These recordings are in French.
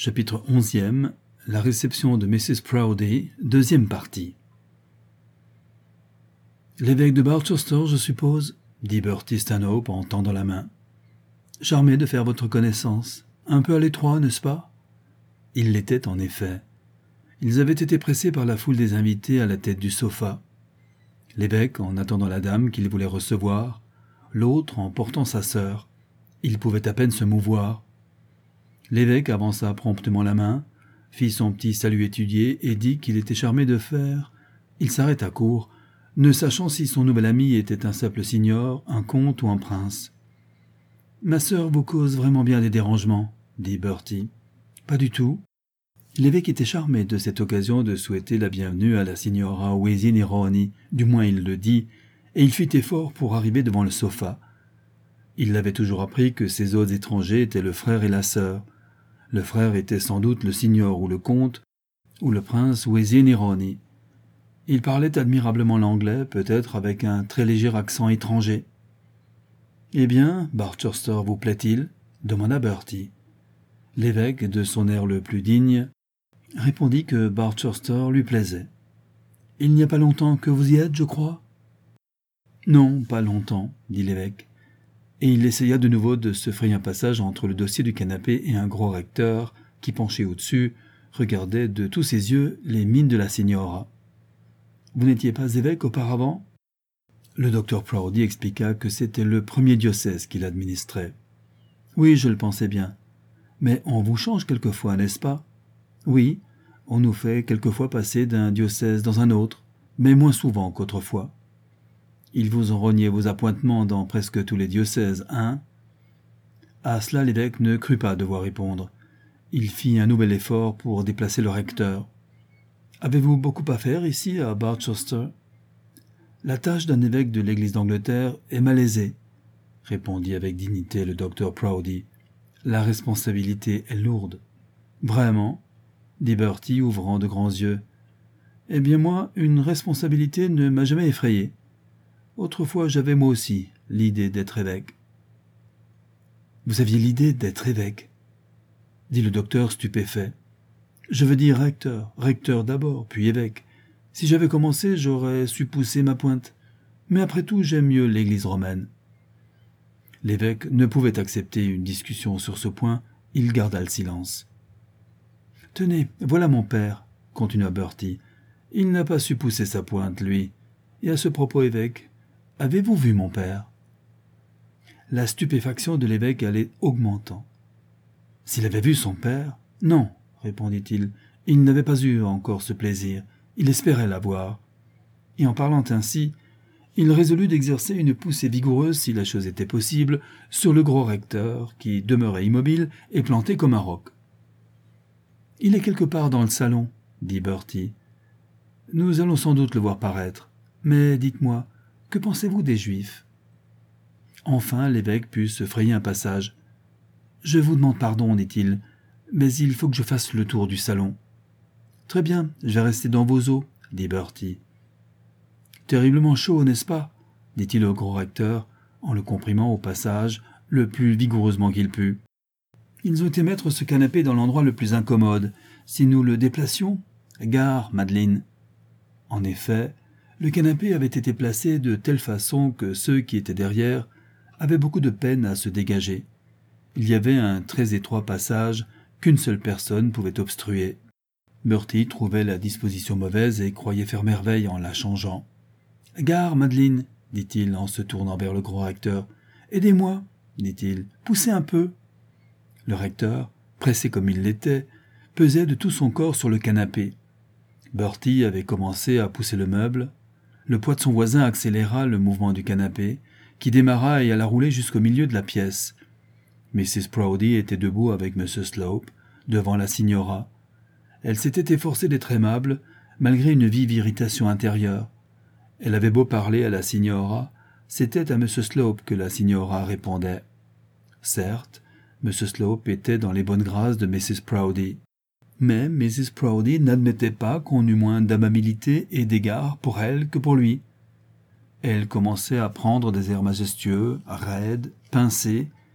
Chapitre 11e. La réception de Mrs. Proudie, deuxième partie. « L'évêque de Barchester, je suppose ?» dit Bertie Stanhope en tendant la main. « Charmé de faire votre connaissance. Un peu à l'étroit, n'est-ce pas ?» Il l'était en effet. Ils avaient été pressés par la foule des invités à la tête du sofa. L'évêque en attendant la dame qu'il voulait recevoir, l'autre en portant sa sœur. Il pouvait à peine se mouvoir. L'évêque avança promptement la main, fit son petit salut étudié et dit qu'il était charmé de faire. Il s'arrêta court, ne sachant si son nouvel ami était un simple signor, un comte ou un prince. « Ma sœur vous cause vraiment bien des dérangements, » dit Bertie. « Pas du tout. » L'évêque était charmé de cette occasion de souhaiter la bienvenue à la signora Weisi Neroni, du moins il le dit, et il fit effort pour arriver devant le sofa. Il l'avait toujours appris que ces hôtes étrangers étaient le frère et la sœur. Le frère était sans doute le signor ou le comte, ou le prince Weisi Neroni. Il parlait admirablement l'anglais, peut-être avec un très léger accent étranger. « Eh bien, Barchester vous plaît-il » demanda Bertie. L'évêque, de son air le plus digne, répondit que Barchester lui plaisait. « Il n'y a pas longtemps que vous y êtes, je crois ?»« Non, pas longtemps, » dit l'évêque. Et il essaya de nouveau de se frayer un passage entre le dossier du canapé et un gros recteur qui, penché au-dessus, regardait de tous ses yeux les mines de la signora. « Vous n'étiez pas évêque auparavant ?» Le docteur Proudie expliqua que c'était le premier diocèse qu'il administrait. « Oui, je le pensais bien. Mais on vous change quelquefois, n'est-ce pas ? » ?»« Oui, on nous fait quelquefois passer d'un diocèse dans un autre, mais moins souvent qu'autrefois. » « Ils vous ont rogné vos appointements dans presque tous les diocèses, hein ?» À cela, l'évêque ne crut pas devoir répondre. Il fit un nouvel effort pour déplacer le recteur. « Avez-vous beaucoup à faire ici, à Barchester ?»« La tâche d'un évêque de l'Église d'Angleterre est malaisée, » répondit avec dignité le docteur Proudie. « La responsabilité est lourde. »« Vraiment ?» dit Bertie, ouvrant de grands yeux. « Eh bien moi, une responsabilité ne m'a jamais effrayé. Autrefois, j'avais moi aussi l'idée d'être évêque. »« Vous aviez l'idée d'être évêque ?» dit le docteur stupéfait. « Je veux dire recteur d'abord, puis évêque. Si j'avais commencé, j'aurais su pousser ma pointe. Mais après tout, j'aime mieux l'Église romaine. » L'évêque ne pouvait accepter une discussion sur ce point, il garda le silence. « Tenez, voilà mon père, » continua Bertie. « Il n'a pas su pousser sa pointe, lui. Et à ce propos, évêque, avez-vous vu mon père ?» La stupéfaction de l'évêque allait augmentant. S'il avait vu son père ? Non, répondit-il. Il n'avait pas eu encore ce plaisir. Il espérait l'avoir. Et en parlant ainsi, il résolut d'exercer une poussée vigoureuse, si la chose était possible, sur le gros recteur, qui demeurait immobile et planté comme un roc. « Il est quelque part dans le salon, » dit Bertie. « Nous allons sans doute le voir paraître. Mais dites-moi, que pensez-vous des Juifs ?» Enfin, l'évêque put se frayer un passage. « Je vous demande pardon, dit-il, mais il faut que je fasse le tour du salon. »« Très bien, je vais rester dans vos eaux, » dit Bertie. « Terriblement chaud, n'est-ce pas ?» dit-il au gros recteur, en le comprimant au passage le plus vigoureusement qu'il put. « Ils ont été mettre ce canapé dans l'endroit le plus incommode. Si nous le déplacions, gare, Madeleine. » En effet, le canapé avait été placé de telle façon que ceux qui étaient derrière avaient beaucoup de peine à se dégager. Il y avait un très étroit passage qu'une seule personne pouvait obstruer. Bertie trouvait la disposition mauvaise et croyait faire merveille en la changeant. « Gare, Madeleine, » dit-il en se tournant vers le gros recteur. « Aidez-moi, » dit-il, « poussez un peu. » Le recteur, pressé comme il l'était, pesait de tout son corps sur le canapé. Bertie avait commencé à pousser le meuble. Le poids de son voisin accéléra le mouvement du canapé, qui démarra et alla rouler jusqu'au milieu de la pièce. Mrs. Proudie était debout avec M. Slope, devant la signora. Elle s'était efforcée d'être aimable, malgré une vive irritation intérieure. Elle avait beau parler à la signora, c'était à M. Slope que la signora répondait. Certes, M. Slope était dans les bonnes grâces de Mrs. Proudie. Mais Mrs. Proudie n'admettait pas qu'on eût moins d'amabilité et d'égard pour elle que pour lui. Elle commençait à prendre des airs majestueux, raides, pincés,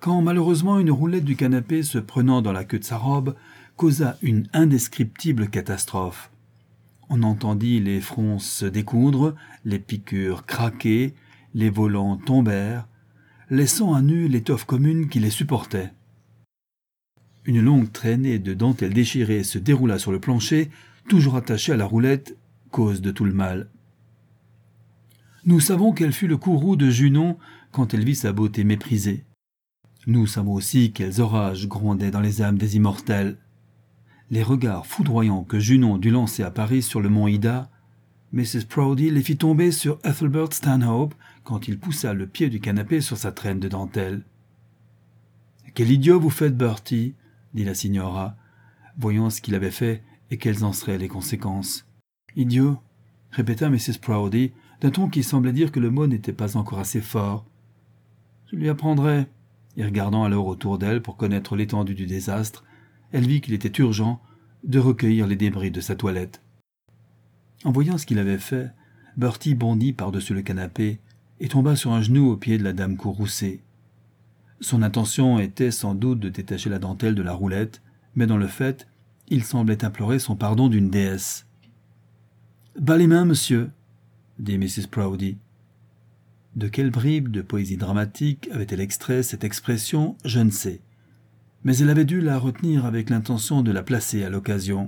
quand malheureusement une roulette du canapé se prenant dans la queue de sa robe causa une indescriptible catastrophe. On entendit les fronces se découdre, les piqûres craquer, les volants tombèrent, laissant à nu l'étoffe commune qui les supportait. Une longue traînée de dentelle déchirée se déroula sur le plancher, toujours attachée à la roulette, cause de tout le mal. Nous savons quel fut le courroux de Junon quand elle vit sa beauté méprisée. Nous savons aussi quels orages grondaient dans les âmes des immortels. Les regards foudroyants que Junon dut lancer à Paris sur le mont Ida, Mrs. Proudie les fit tomber sur Ethelbert Stanhope quand il poussa le pied du canapé sur sa traîne de dentelle. « Quel idiot vous faites, Bertie » dit la signora, voyant ce qu'il avait fait et quelles en seraient les conséquences. « Idiot » répéta Mrs. Proudie, d'un ton qui semblait dire que le mot n'était pas encore assez fort. « Je lui apprendrai. » Et regardant alors autour d'elle pour connaître l'étendue du désastre, elle vit qu'il était urgent de recueillir les débris de sa toilette. En voyant ce qu'il avait fait, Bertie bondit par-dessus le canapé et tomba sur un genou au pied de la dame courroucée. Son intention était sans doute de détacher la dentelle de la roulette, mais dans le fait, il semblait implorer son pardon d'une déesse. « Bas les mains, monsieur » dit Mrs. Proudie. De quelle bribe de poésie dramatique avait-elle extrait cette expression, je ne sais. Mais elle avait dû la retenir avec l'intention de la placer à l'occasion.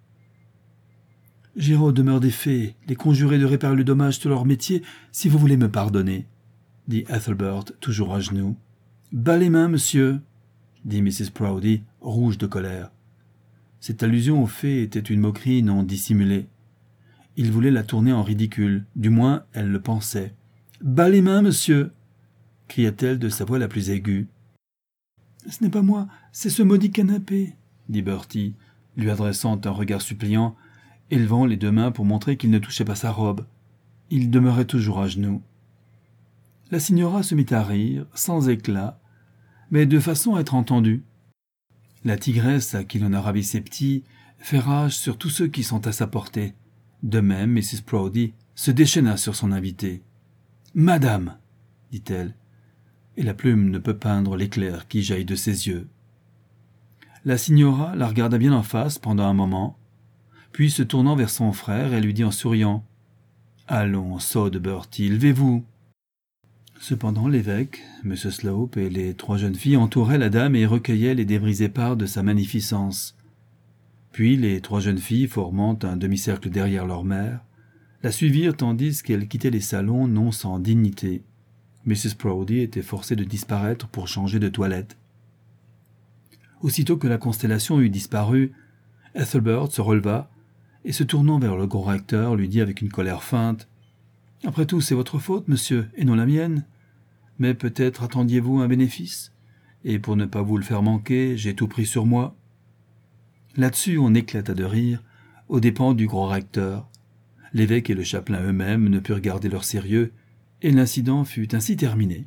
« J'irai aux demeures des fées, les conjurer de réparer le dommage sur leur métier, si vous voulez me pardonner, dit Ethelbert, toujours à genoux. « Bas les mains, monsieur, dit Mrs. Proudie, rouge de colère. Cette allusion aux fées était une moquerie non dissimulée. Il voulait la tourner en ridicule, du moins elle le pensait. « Bas les mains, monsieur » cria-t-elle de sa voix la plus aiguë. « Ce n'est pas moi, c'est ce maudit canapé, dit Bertie, lui adressant un regard suppliant, élevant les deux mains pour montrer qu'il ne touchait pas sa robe. Il demeurait toujours à genoux. La signora se mit à rire, sans éclat, mais de façon à être entendue. La tigresse à qui l'on a ravi ses petits fait rage sur tous ceux qui sont à sa portée. De même, Mrs. Proudie se déchaîna sur son invitée. « Madame, dit-elle, et la plume ne peut peindre l'éclair qui jaillit de ses yeux. » La signora la regarda bien en face pendant un moment, puis se tournant vers son frère, elle lui dit en souriant « Allons, sot de Bertie, levez-vous !» Cependant, l'évêque, M. Slope et les trois jeunes filles entouraient la dame et recueillaient les débris épars de sa magnificence. Puis les trois jeunes filles, formant un demi-cercle derrière leur mère, la suivirent tandis qu'elle quittait les salons non sans dignité. Mrs. Proudie était forcée de disparaître pour changer de toilette. Aussitôt que la constellation eut disparu, Ethelbert se releva et, se tournant vers le gros recteur, lui dit avec une colère feinte « Après tout, c'est votre faute, monsieur, et non la mienne. Mais peut-être attendiez-vous un bénéfice, et pour ne pas vous le faire manquer, j'ai tout pris sur moi. » Là-dessus, on éclata de rire, aux dépens du gros recteur. L'évêque et le chapelain eux-mêmes ne purent garder leur sérieux, et l'incident fut ainsi terminé.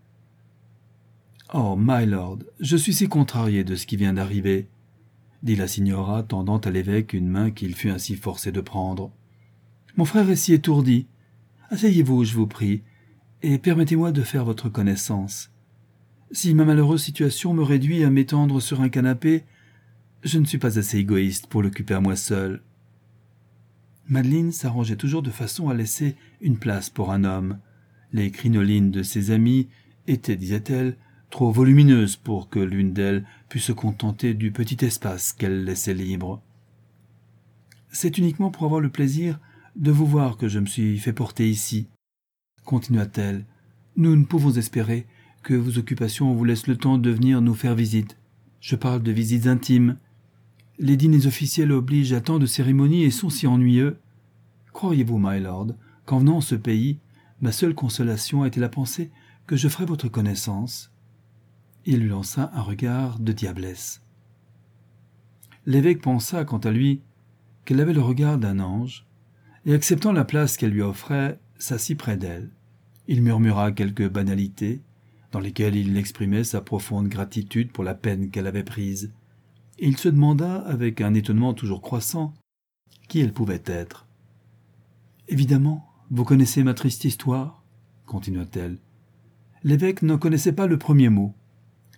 « Oh, my lord, je suis si contrarié de ce qui vient d'arriver, » dit la signora, tendant à l'évêque une main qu'il fut ainsi forcé de prendre. « Mon frère est si étourdi. Asseyez-vous, je vous prie, et permettez-moi de faire votre connaissance. Si ma malheureuse situation me réduit à m'étendre sur un canapé, je ne suis pas assez égoïste pour l'occuper à moi seul. » Madeleine s'arrangeait toujours de façon à laisser une place pour un homme. Les crinolines de ses amies étaient, disait-elle, trop volumineuses pour que l'une d'elles pût se contenter du petit espace qu'elle laissait libre. « C'est uniquement pour avoir le plaisir de vous voir que je me suis fait porter ici, » continua-t-elle. « Nous ne pouvons espérer que vos occupations vous laissent le temps de venir nous faire visite. Je parle de visites intimes. Les dîners officiels obligent à tant de cérémonies et sont si ennuyeux. Croyez-vous, my lord, qu'en venant en ce pays, ma seule consolation a été la pensée que je ferai votre connaissance. » Il lui lança un regard de diablesse. L'évêque pensa, quant à lui, qu'elle avait le regard d'un ange, et acceptant la place qu'elle lui offrait, s'assit près d'elle. Il murmura quelques banalités, dans lesquelles il exprimait sa profonde gratitude pour la peine qu'elle avait prise, et il se demanda, avec un étonnement toujours croissant, qui elle pouvait être. « Évidemment, vous connaissez ma triste histoire, continua-t-elle. L'évêque n'en connaissait pas le premier mot.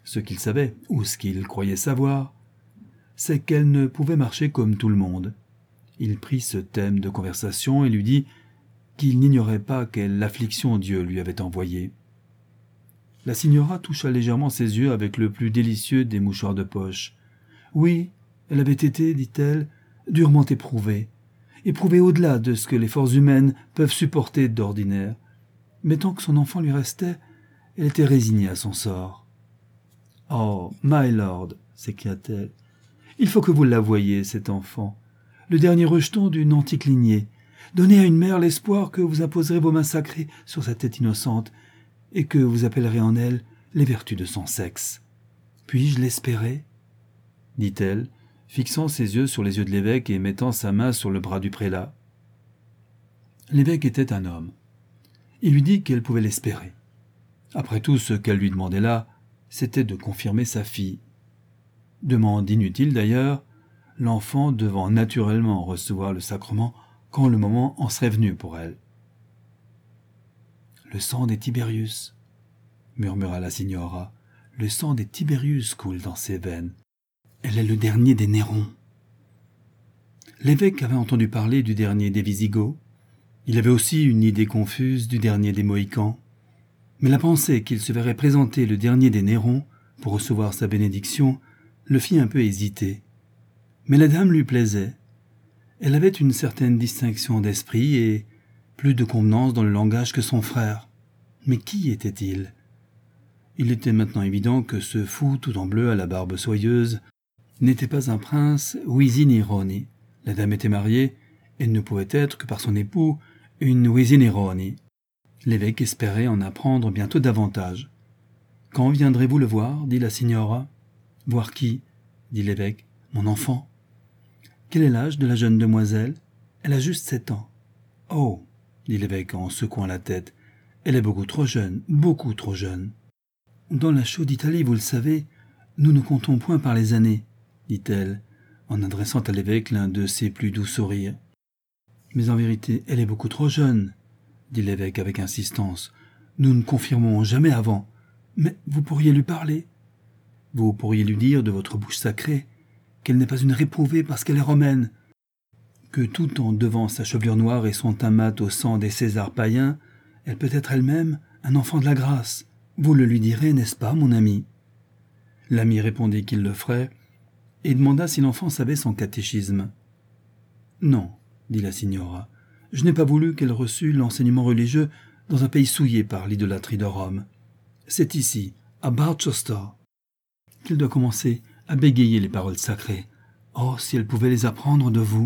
Ce qu'il savait, ou ce qu'il croyait savoir, c'est qu'elle ne pouvait marcher comme tout le monde. Il prit ce thème de conversation et lui dit qu'il n'ignorait pas quelle affliction Dieu lui avait envoyée. La signora toucha légèrement ses yeux avec le plus délicieux des mouchoirs de poche. Oui, elle avait été, dit-elle, durement éprouvée au-delà de ce que les forces humaines peuvent supporter d'ordinaire. Mais tant que son enfant lui restait, elle était résignée à son sort. « Oh, my lord !» s'écria-t-elle. « Il faut que vous la voyiez, cet enfant, le dernier rejeton d'une antique lignée. Donnez à une mère l'espoir que vous imposerez vos mains sacrées sur sa tête innocente et que vous appellerez en elle les vertus de son sexe. Puis-je l'espérer ?» dit-elle, fixant ses yeux sur les yeux de l'évêque et mettant sa main sur le bras du prélat. L'évêque était un homme. Il lui dit qu'elle pouvait l'espérer. Après tout, ce qu'elle lui demandait là, c'était de confirmer sa fille. Demande inutile d'ailleurs, l'enfant devant naturellement recevoir le sacrement quand le moment en serait venu pour elle. « Le sang des Tiberius, » murmura la signora, « le sang des Tiberius coule dans ses veines. Elle est le dernier des Nérons. » L'évêque avait entendu parler du dernier des Visigoths. Il avait aussi une idée confuse du dernier des Mohicans. Mais la pensée qu'il se verrait présenter le dernier des Nérons pour recevoir sa bénédiction le fit un peu hésiter. Mais la dame lui plaisait. Elle avait une certaine distinction d'esprit et plus de convenance dans le langage que son frère. Mais qui était-il ? Il était maintenant évident que ce fou tout en bleu à la barbe soyeuse n'était pas un prince Wisinironi. La dame était mariée, et ne pouvait être que par son époux une Wisinironi. L'évêque espérait en apprendre bientôt davantage. « Quand viendrez-vous le voir » dit la signora. « Voir qui » dit l'évêque. « Mon enfant. »« Quel est l'âge de la jeune demoiselle ?»« Elle a juste 7 ans. »« Oh » dit l'évêque en secouant la tête. « Elle est beaucoup trop jeune, beaucoup trop jeune. »« Dans la chaude Italie, vous le savez, nous ne comptons point par les années. » dit-elle, en adressant à l'évêque l'un de ses plus doux sourires. « Mais en vérité, elle est beaucoup trop jeune, » dit l'évêque avec insistance. « Nous ne confirmons jamais avant. Mais vous pourriez lui parler. Vous pourriez lui dire de votre bouche sacrée qu'elle n'est pas une réprouvée parce qu'elle est romaine, que tout en devant sa chevelure noire et son teint mat au sang des Césars païens, elle peut être elle-même un enfant de la grâce. Vous le lui direz, n'est-ce pas, mon ami ?» L'ami répondit qu'il le ferait, et demanda si l'enfant savait son catéchisme. « Non, » dit la signora, « je n'ai pas voulu qu'elle reçût l'enseignement religieux dans un pays souillé par l'idolâtrie de Rome. C'est ici, à Barchester, qu'elle doit commencer à bégayer les paroles sacrées. Oh, si elle pouvait les apprendre de vous !»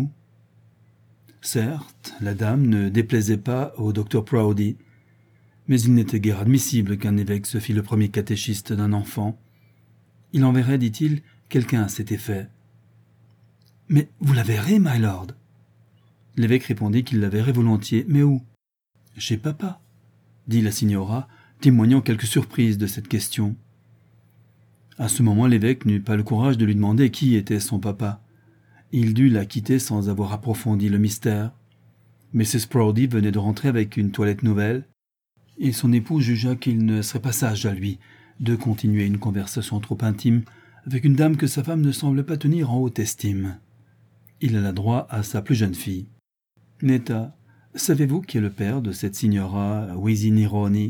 Certes, la dame ne déplaisait pas au docteur Proudie, mais il n'était guère admissible qu'un évêque se fît le premier catéchiste d'un enfant. Il enverrait, dit-il, quelqu'un à cet effet. « Mais vous la verrez, my lord ?» L'évêque répondit qu'il la verrait volontiers. « Mais où ?»« Chez papa, » dit la signora, témoignant quelque surprise de cette question. À ce moment, l'évêque n'eut pas le courage de lui demander qui était son papa. Il dut la quitter sans avoir approfondi le mystère. Mrs. Proudie venait de rentrer avec une toilette nouvelle, et son époux jugea qu'il ne serait pas sage à lui de continuer une conversation trop intime avec une dame que sa femme ne semblait pas tenir en haute estime. Il alla droit à sa plus jeune fille. « Netta, savez-vous qui est le père de cette signora Wisinironi ?»«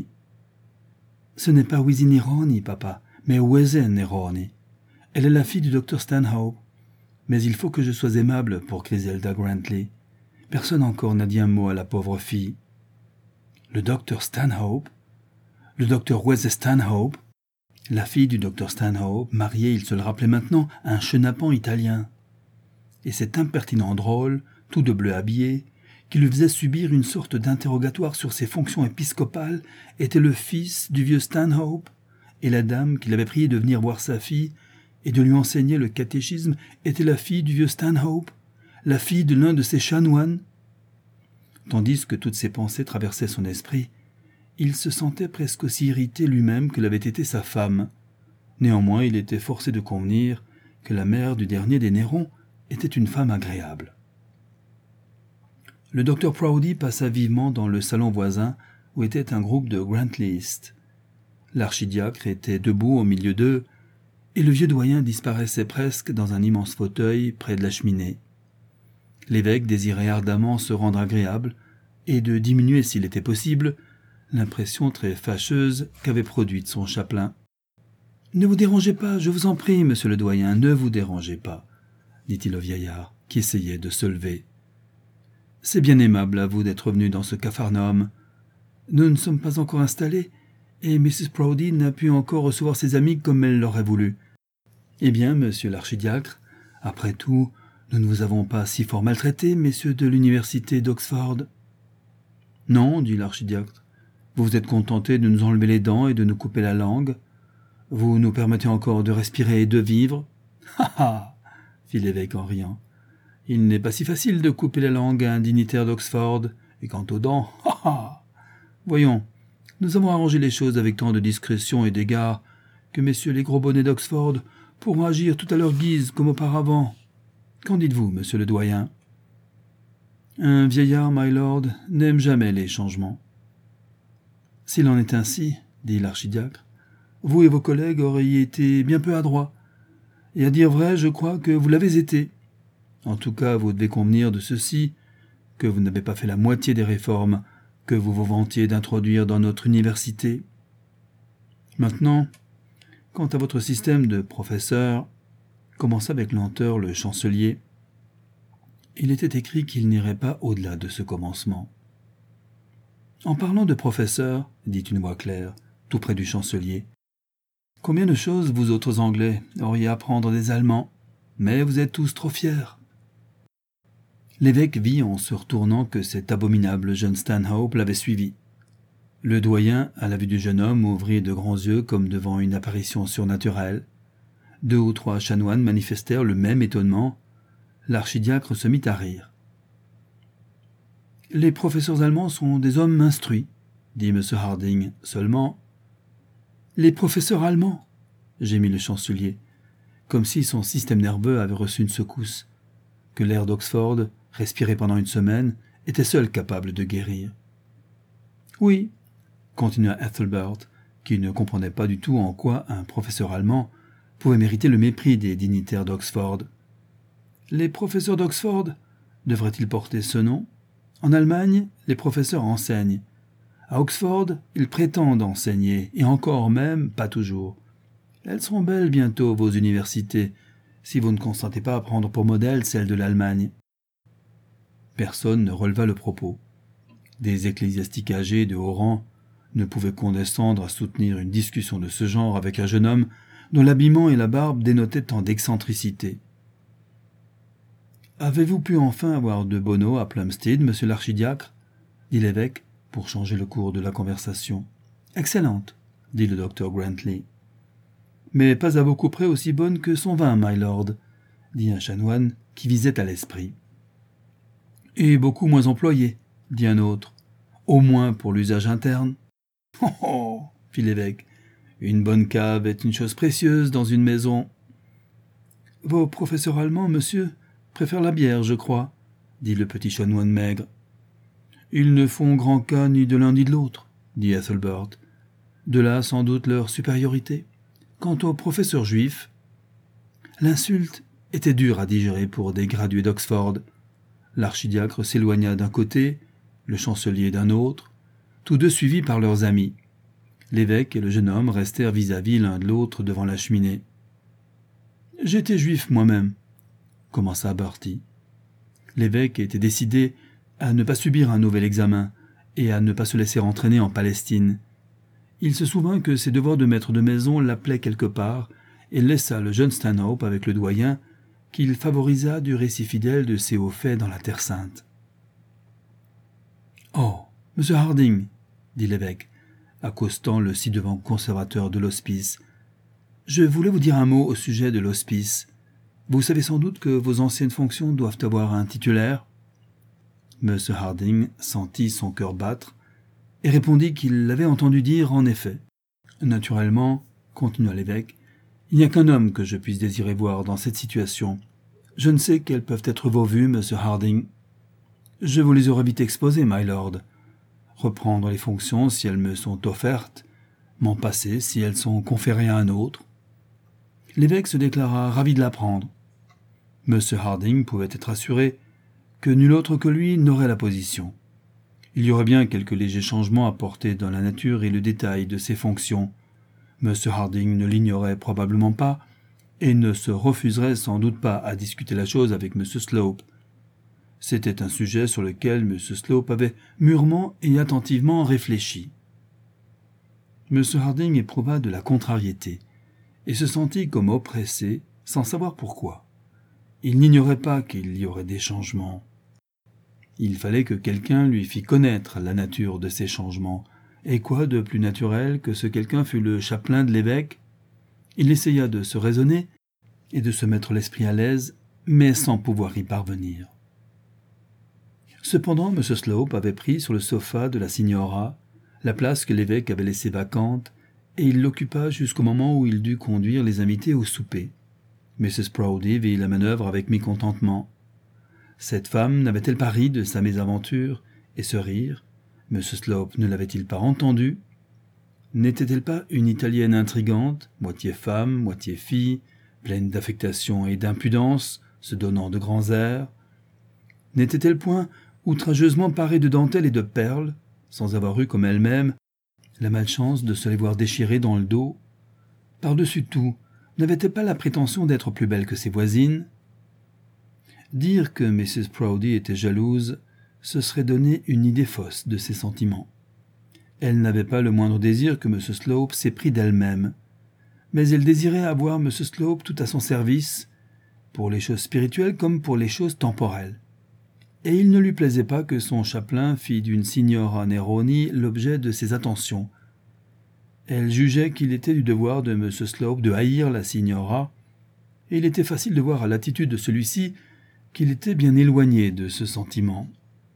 Ce n'est pas Wisinironi, papa, mais Wisinironi. Elle est la fille du docteur Stanhope. Mais il faut que je sois aimable pour Griselda Grantley. Personne encore n'a dit un mot à la pauvre fille. »« Le docteur Stanhope ? Le docteur Wes Stanhope ? La fille du docteur Stanhope, mariée, il se le rappelait maintenant, à un chenapan italien. Et cet impertinent drôle, tout de bleu habillé, qui lui faisait subir une sorte d'interrogatoire sur ses fonctions épiscopales, était le fils du vieux Stanhope, et la dame qui l'avait prié de venir voir sa fille et de lui enseigner le catéchisme était la fille du vieux Stanhope, la fille de l'un de ses chanoines. Tandis que toutes ces pensées traversaient son esprit, il se sentait presque aussi irrité lui-même que l'avait été sa femme. Néanmoins, il était forcé de convenir que la mère du dernier des Nérons était une femme agréable. Le docteur Proudie passa vivement dans le salon voisin où était un groupe de Grantleyists. L'archidiacre était debout au milieu d'eux, et le vieux doyen disparaissait presque dans un immense fauteuil près de la cheminée. L'évêque désirait ardemment se rendre agréable et de diminuer, s'il était possible, l'impression très fâcheuse qu'avait produite son chapelain. « Ne vous dérangez pas, je vous en prie, monsieur le doyen, ne vous dérangez pas, » dit-il au vieillard, qui essayait de se lever. « C'est bien aimable à vous d'être venu dans ce capharnaüm. Nous ne sommes pas encore installés, et Mrs. Proudie n'a pu encore recevoir ses amis comme elle l'aurait voulu. Eh bien, monsieur l'archidiacre, après tout, nous ne vous avons pas si fort maltraité, messieurs de l'université d'Oxford. »« Non, dit l'archidiacre, vous vous êtes contentés de nous enlever les dents et de nous couper la langue. Vous nous permettez encore de respirer et de vivre. »« Ha ha !» fit l'évêque en riant. « Il n'est pas si facile de couper la langue à un dignitaire d'Oxford, et quant aux dents, ha ha ! Voyons, nous avons arrangé les choses avec tant de discrétion et d'égard que messieurs les gros bonnets d'Oxford pourront agir tout à leur guise comme auparavant. Qu'en dites-vous, monsieur le doyen ? » Un vieillard, my lord, n'aime jamais les changements. « S'il en est ainsi, dit l'archidiacre, vous et vos collègues auriez été bien peu adroits, et à dire vrai, je crois que vous l'avez été. En tout cas, vous devez convenir de ceci, que vous n'avez pas fait la moitié des réformes que vous vous vantiez d'introduire dans notre université. Maintenant, quant à votre système de professeur, commença avec lenteur le chancelier. Il était écrit qu'il n'irait pas au-delà de ce commencement. En parlant de professeur, dit une voix claire, tout près du chancelier, combien de choses, vous autres Anglais, auriez à apprendre des Allemands, mais vous êtes tous trop fiers. L'évêque vit en se retournant que cet abominable jeune Stanhope l'avait suivi. Le doyen, à la vue du jeune homme, ouvrit de grands yeux comme devant une apparition surnaturelle. 2 ou 3 chanoines manifestèrent le même étonnement. L'archidiacre se mit à rire. « Les professeurs allemands sont des hommes instruits, » dit M. Harding, seulement. « Les professeurs allemands » gémit le chancelier, comme si son système nerveux avait reçu une secousse, que l'air d'Oxford, respiré pendant une semaine, était seul capable de guérir. « Oui, » continua Ethelbert, qui ne comprenait pas du tout en quoi un professeur allemand pouvait mériter le mépris des dignitaires d'Oxford. « Les professeurs d'Oxford devraient-ils porter ce nom ? En Allemagne, les professeurs enseignent. À Oxford, ils prétendent enseigner, et encore même, pas toujours. Elles seront belles bientôt, vos universités, si vous ne consentez pas à prendre pour modèle celle de l'Allemagne. » Personne ne releva le propos. Des ecclésiastiques âgés de haut rang ne pouvaient condescendre à soutenir une discussion de ce genre avec un jeune homme dont l'habillement et la barbe dénotaient tant d'excentricité. « Avez-vous pu enfin avoir de Bono à Plumstead, monsieur l'archidiacre » dit l'évêque, pour changer le cours de la conversation. « Excellente, » dit le docteur Grantley. « Mais pas à beaucoup près aussi bonne que son vin, my lord, » dit un chanoine qui visait à l'esprit. « Et beaucoup moins employé, » dit un autre, « au moins pour l'usage interne. »« Oh oh !» fit l'évêque, « une bonne cave est une chose précieuse dans une maison. »« Vos professeurs allemands, monsieur, préfèrent la bière, je crois, » dit le petit chanoine maigre. « Ils ne font grand cas ni de l'un ni de l'autre, » dit Ethelbert. « De là sans doute leur supériorité. Quant aux professeurs juifs... » L'insulte était dure à digérer pour des gradués d'Oxford. L'archidiacre s'éloigna d'un côté, le chancelier d'un autre, tous deux suivis par leurs amis. L'évêque et le jeune homme restèrent vis-à-vis l'un de l'autre devant la cheminée. « J'étais juif moi-même, » commença Bertie. L'évêque était décidé à ne pas subir un nouvel examen et à ne pas se laisser entraîner en Palestine. Il se souvint que ses devoirs de maître de maison l'appelaient quelque part et laissa le jeune Stanhope avec le doyen qu'il favorisa du récit fidèle de ses hauts faits dans la Terre Sainte. « Oh, monsieur Harding, » dit l'évêque, accostant le ci-devant conservateur de l'hospice, « je voulais vous dire un mot au sujet de l'hospice. Vous savez sans doute que vos anciennes fonctions doivent avoir un titulaire. » M. Harding sentit son cœur battre et répondit qu'il l'avait entendu dire en effet. « Naturellement, » continua l'évêque, « il n'y a qu'un homme que je puisse désirer voir dans cette situation. Je ne sais quelles peuvent être vos vues, M. Harding. Je vous les aurais vite exposées, my lord. Reprendre les fonctions si elles me sont offertes, m'en passer si elles sont conférées à un autre. L'évêque se déclara ravi de l'apprendre. M. Harding pouvait être assuré que nul autre que lui n'aurait la position. Il y aurait bien quelques légers changements apportés dans la nature et le détail de ses fonctions. M. Harding ne l'ignorait probablement pas et ne se refuserait sans doute pas à discuter la chose avec M. Slope. C'était un sujet sur lequel M. Slope avait mûrement et attentivement réfléchi. M. Harding éprouva de la contrariété et se sentit comme oppressé sans savoir pourquoi. Il n'ignorait pas qu'il y aurait des changements. Il fallait que quelqu'un lui fît connaître la nature de ces changements. Et quoi de plus naturel que ce quelqu'un fût le chapelain de l'évêque? Il essaya de se raisonner et de se mettre l'esprit à l'aise, mais sans pouvoir y parvenir. Cependant, M. Slope avait pris sur le sofa de la signora la place que l'évêque avait laissée vacante, et il l'occupa jusqu'au moment où il dut conduire les invités au souper. Mrs. Proudie vit la manœuvre avec mécontentement. Cette femme n'avait-elle pas ri de sa mésaventure, et ce rire, M. Slope ne l'avait-il pas entendu? N'était-elle pas une Italienne intrigante, moitié femme, moitié fille, pleine d'affectation et d'impudence, se donnant de grands airs? N'était-elle point outrageusement parée de dentelles et de perles, sans avoir eu comme elle-même la malchance de se les voir déchirées dans le dos? Par-dessus tout, n'avait-elle pas la prétention d'être plus belle que ses voisines? Dire que Mrs. Proudie était jalouse, ce serait donner une idée fausse de ses sentiments. Elle n'avait pas le moindre désir que M. Slope s'éprit d'elle-même, mais elle désirait avoir M. Slope tout à son service, pour les choses spirituelles comme pour les choses temporelles. Et il ne lui plaisait pas que son chapelain fît d'une signora Neroni l'objet de ses attentions. Elle jugeait qu'il était du devoir de M. Slope de haïr la signora, et il était facile de voir à l'attitude de celui-ci qu'il était bien éloigné de ce sentiment.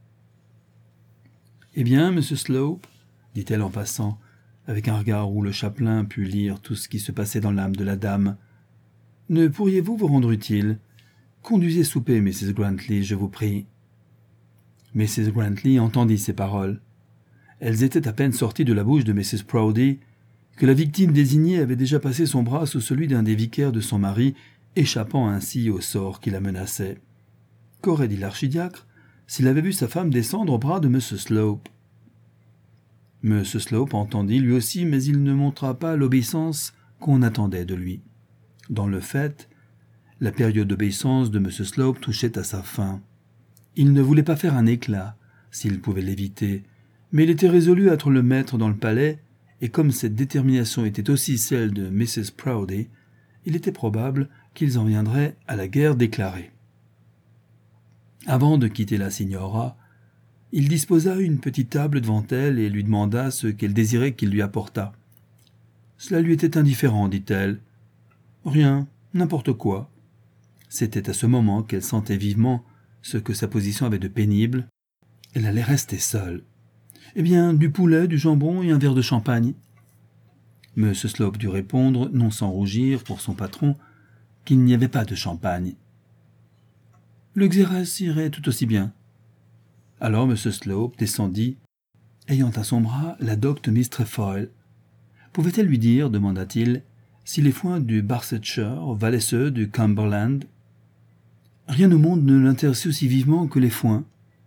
« Eh bien, M. Slope, dit-elle en passant, avec un regard où le chapelain put lire tout ce qui se passait dans l'âme de la dame, ne pourriez-vous vous rendre utile? Conduisez souper, Mrs. Grantley, je vous prie. » Mrs. Grantley entendit ces paroles. Elles étaient à peine sorties de la bouche de Mrs. Proudie que la victime désignée avait déjà passé son bras sous celui d'un des vicaires de son mari, échappant ainsi au sort qui la menaçait. Qu'aurait dit l'archidiacre s'il avait vu sa femme descendre au bras de M. Slope? M. Slope entendit lui aussi, mais il ne montra pas l'obéissance qu'on attendait de lui. Dans le fait, la période d'obéissance de M. Slope touchait à sa fin. Il ne voulait pas faire un éclat, s'il pouvait l'éviter, mais il était résolu à être le maître dans le palais, et comme cette détermination était aussi celle de Mrs. Proudie, il était probable qu'ils en viendraient à la guerre déclarée. Avant de quitter la signora, il disposa une petite table devant elle et lui demanda ce qu'elle désirait qu'il lui apportât. Cela lui était indifférent, dit-elle. Rien, n'importe quoi. C'était à ce moment qu'elle sentait vivement ce que sa position avait de pénible. Elle allait rester seule. Eh bien, du poulet, du jambon et un verre de champagne. M. Slope dut répondre, non sans rougir pour son patron, qu'il n'y avait pas de champagne. Le Xérès irait tout aussi bien. Alors M. Slope descendit, ayant à son bras la docte Miss Trefoil. Pouvait-elle lui dire, demanda-t-il, si les foins du Barsetshire valaient ceux du Cumberland? Rien au monde ne l'intéressait aussi vivement que les foins.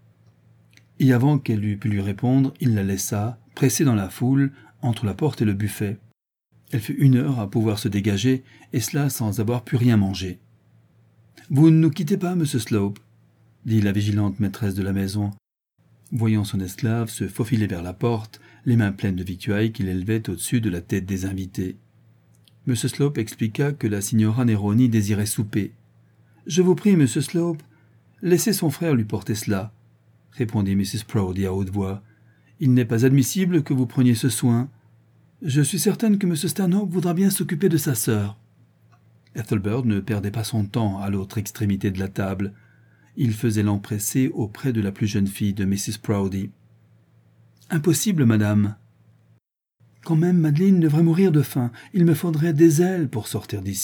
Et avant qu'elle eût pu lui répondre, il la laissa, pressée dans la foule, entre la porte et le buffet. Elle fut 1 heure à pouvoir se dégager, et cela sans avoir pu rien manger. « Vous ne nous quittez pas, M. Slope ?» dit la vigilante maîtresse de la maison, voyant son esclave se faufiler vers la porte, les mains pleines de victuailles qu'il élevait au-dessus de la tête des invités. M. Slope expliqua que la signora Neroni désirait souper. « Je vous prie, M. Slope, laissez son frère lui porter cela, » répondit Mrs. Proudie à haute voix. « Il n'est pas admissible que vous preniez ce soin. Je suis certaine que M. Stanhope voudra bien s'occuper de sa sœur. » Ethelbert ne perdait pas son temps à l'autre extrémité de la table. Il faisait l'empresser auprès de la plus jeune fille de Mrs. Proudie. « Impossible, madame. »« Quand même, Madeleine devrait mourir de faim. Il me faudrait des ailes pour sortir d'ici. »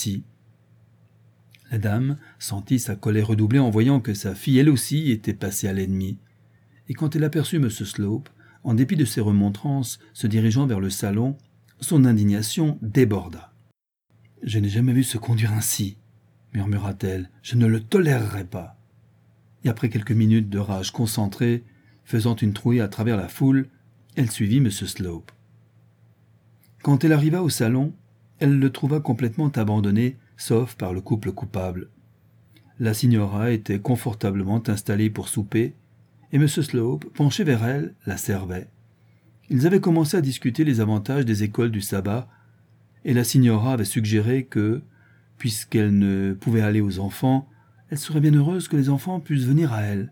La dame sentit sa colère redoubler en voyant que sa fille, elle aussi, était passée à l'ennemi. Et quand elle aperçut M. Slope, en dépit de ses remontrances, se dirigeant vers le salon, son indignation déborda. « Je n'ai jamais vu se conduire ainsi, murmura-t-elle. « Je ne le tolérerai pas. » Et après quelques minutes de rage concentrée, faisant une trouée à travers la foule, elle suivit M. Slope. Quand elle arriva au salon, elle le trouva complètement abandonné, sauf par le couple coupable. La signora était confortablement installée pour souper, et M. Slope, penché vers elle, la servait. Ils avaient commencé à discuter les avantages des écoles du sabbat, et la signora avait suggéré que, puisqu'elle ne pouvait aller aux enfants, elle serait bien heureuse que les enfants puissent venir à elle.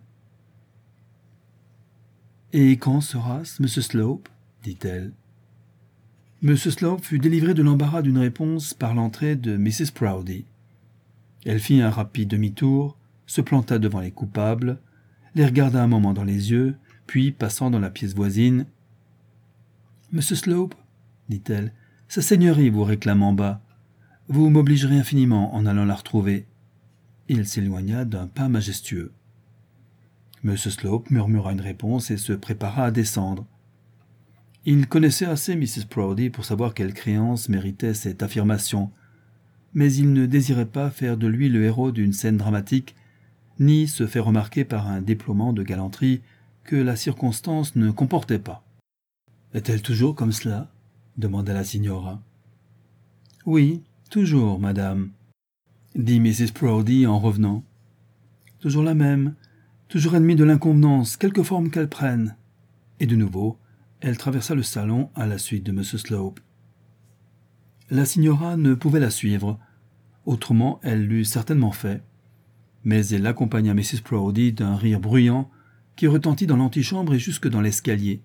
« Et quand sera-ce, M. Slope ?» dit-elle. M. Slope fut délivré de l'embarras d'une réponse par l'entrée de Mrs. Proudie. Elle fit un rapide demi-tour, se planta devant les coupables, les regarda un moment dans les yeux, puis, passant dans la pièce voisine, « Monsieur Slope, dit-elle, sa seigneurie vous réclame en bas. Vous m'obligerez infiniment en allant la retrouver. » Il s'éloigna d'un pas majestueux. M. Slope murmura une réponse et se prépara à descendre. Il connaissait assez Mrs. Proudie pour savoir quelle créance méritait cette affirmation, mais il ne désirait pas faire de lui le héros d'une scène dramatique, ni se faire remarquer par un déploiement de galanterie que la circonstance ne comportait pas. « Est-elle toujours comme cela ?» demanda la signora. « Oui, toujours, madame, » dit Mrs. Proudie en revenant. « Toujours la même, toujours ennemie de l'inconvenance, quelque forme qu'elle prenne. » Et de nouveau, elle traversa le salon à la suite de M. Slope. La signora ne pouvait la suivre, autrement elle l'eût certainement fait, mais elle accompagna Mrs. Proudie d'un rire bruyant qui retentit dans l'antichambre et jusque dans l'escalier.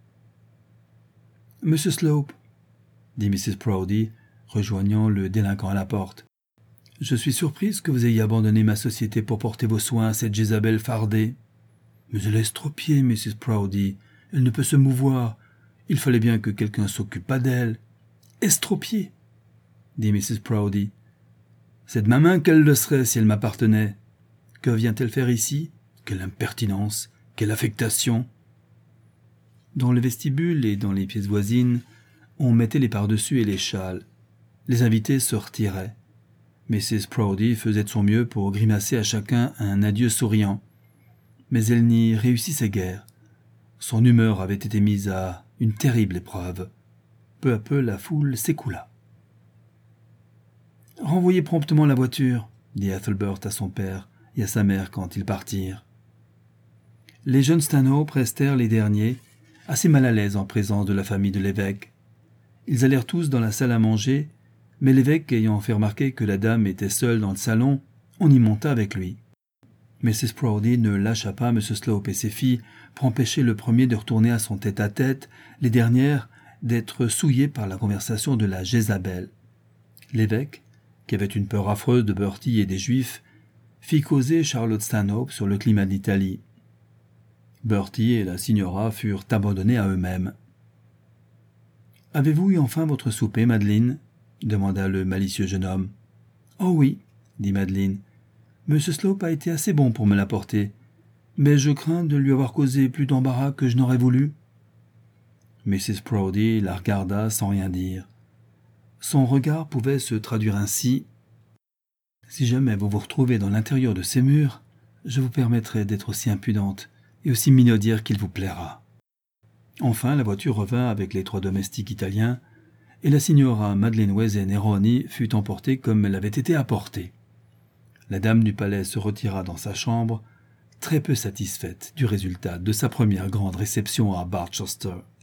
« Monsieur Slope, » dit Mrs. Proudie, rejoignant le délinquant à la porte, « je suis surprise que vous ayez abandonné ma société pour porter vos soins à cette Jézabel fardée. Mais elle est estropiée, Mrs. Proudie, elle ne peut se mouvoir. Il fallait bien que quelqu'un s'occupât d'elle. »« Estropiée » dit Mrs. Proudie. « C'est de ma main qu'elle le serait si elle m'appartenait. Que vient-elle faire ici? Quelle impertinence, quelle affectation !» Dans le vestibule et dans les pièces voisines, on mettait les pardessus et les châles. Les invités se retiraient. Mrs. Proudie faisait de son mieux pour grimacer à chacun un adieu souriant. Mais elle n'y réussissait guère. Son humeur avait été mise à une terrible épreuve. Peu à peu, la foule s'écoula. « Renvoyez promptement la voiture, » dit Ethelbert à son père et à sa mère quand ils partirent. Les jeunes Stanhope restèrent les derniers, assez mal à l'aise en présence de la famille de l'évêque. Ils allèrent tous dans la salle à manger, mais l'évêque ayant fait remarquer que la dame était seule dans le salon, on y monta avec lui. Mrs. Proudie ne lâcha pas M. Slope et ses filles pour empêcher le premier de retourner à son tête-à-tête, les dernières d'être souillées par la conversation de la Jézabel. L'évêque, qui avait une peur affreuse de Bertie et des Juifs, fit causer Charlotte Stanhope sur le climat d'Italie. Bertie et la signora furent abandonnés à eux-mêmes. « Avez-vous eu enfin votre souper, Madeleine ?» demanda le malicieux jeune homme. « Oh oui, » dit Madeleine. « M. Slope a été assez bon pour me l'apporter, mais je crains de lui avoir causé plus d'embarras que je n'aurais voulu. » Mrs. Proudie la regarda sans rien dire. Son regard pouvait se traduire ainsi. « Si jamais vous vous retrouvez dans l'intérieur de ces murs, je vous permettrai d'être aussi impudente et aussi minaudière qu'il vous plaira. » Enfin, la voiture revint avec les 3 domestiques italiens, et la signora Madeleine Wesen-Erroni fut emportée comme elle avait été apportée. La dame du palais se retira dans sa chambre, très peu satisfaite du résultat de sa première grande réception à Barchester.